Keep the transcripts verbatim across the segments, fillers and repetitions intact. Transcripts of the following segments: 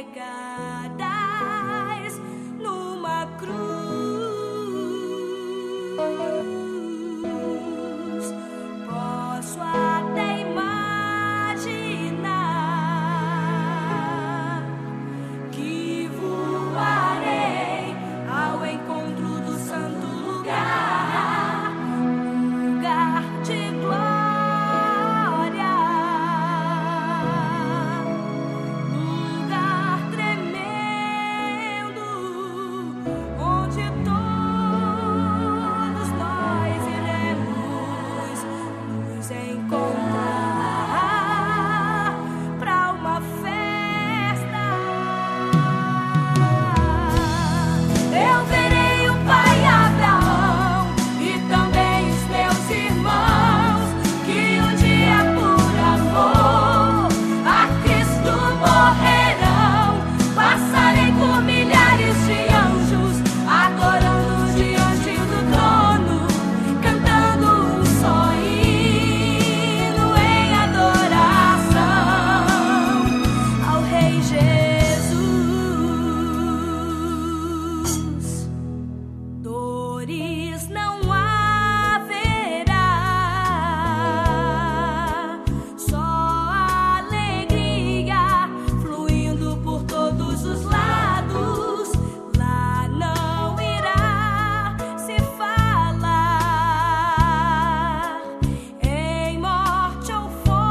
pregadas numa cruz. Posso até imaginar que voarei ao encontro do santo lugar, lugar de glória, lugar tremendo, onde todos nós iremos nos encontrar para uma festa. Eu verei o pai Abraão e também os meus irmãos, que um dia por amor a Cristo morrerão. Passarei por milhares de anjos, adorando diante do trono, cantando um só hino em adoração ao Rei Jesus. Dores não haverá, só alegria fluindo por todos os lados. Lá não irá se falar em morte ou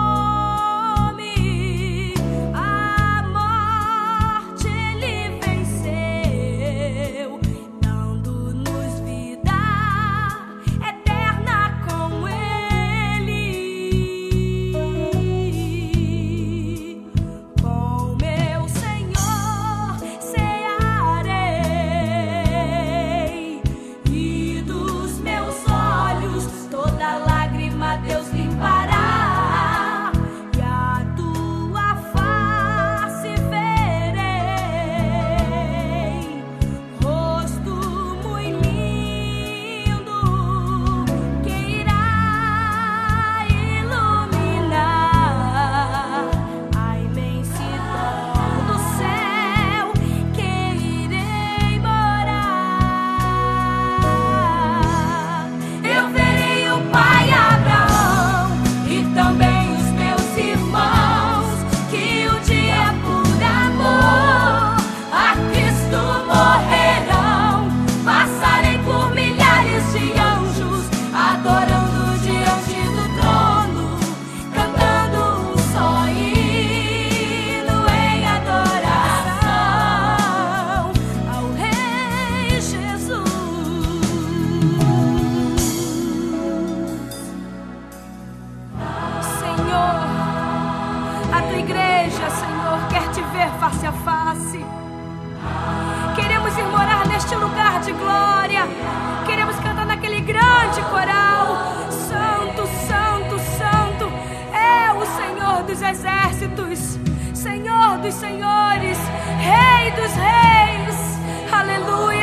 fome. A morte ele venceu, dando-nos vida eterna com ele. Com meu Senhor cearei, e dos meus olhos toda lágrima Deus limpará, e a tua face verei, rosto muito lindo que irá iluminar a imensidão do céu que irei morar. Eu verei o pai Abraão e também os meus irmãos, que um dia por amor a Cristo morrerão. Passarei por milhares de anjos, adorando diante do trono, cantando um só hino em adoração ao Rei Jesus. Senhor, a tua igreja, Senhor, quer te ver face a face. Queremos ir morar neste lugar de glória. Queremos cantar naquele grande coral: Santo, Santo, Santo é o Senhor dos exércitos, Senhor dos senhores, Rei dos reis. Aleluia.